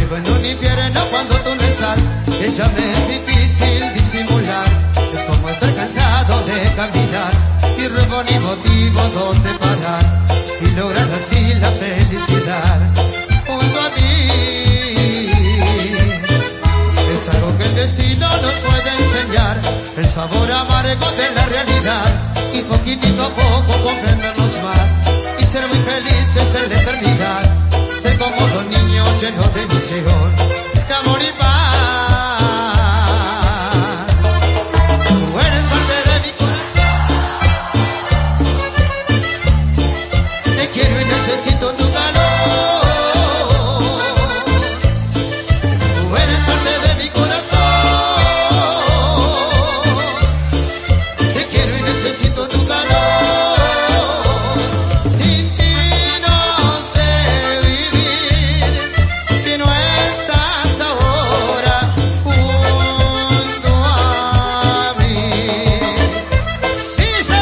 vivo en un infierno cuando tú no estás, que ya me es difícil disimular. Es como estar cansado de caminar y rumbo ni motivo donde parar, y lograr así la felicidad junto a ti. Es algo que el destino nos puede enseñar, el sabor amargo de la realidad, y poquitito a poco comprendernos más y ser muy felices en la eternidad. Ser como dos niños llenos de ilusión, de amor y paz. Tú eres parte de mi corazón, te quiero y necesito tu calor. Tú eres parte de mi corazón, te quiero y necesito tu calor. Sin ti no sé vivir, si no estás ahora junto a mí. Dice,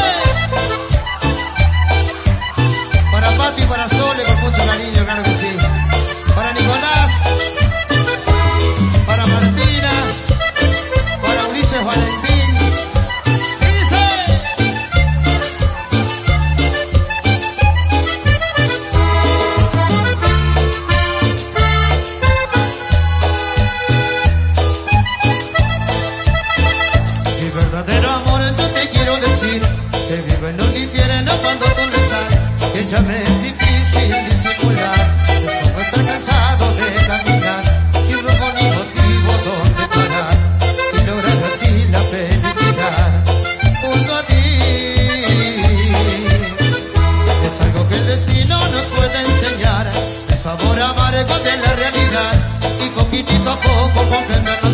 para Pati y para Sole con mucho cariño, claro que sí. Para Nicolás, para Martina, para Ulises Valentín. Dice, mi verdadero amor, yo te quiero decir que vivo en un infierno cuando tú no estás, que ya me es difícil disimular. Es como estar cansado de caminar sin rumbo ni motivo donde parar, y lograr así la felicidad junto a ti. Es algo que el destino nos puede enseñar, el sabor amargo de la realidad, y poquitito a poco comprender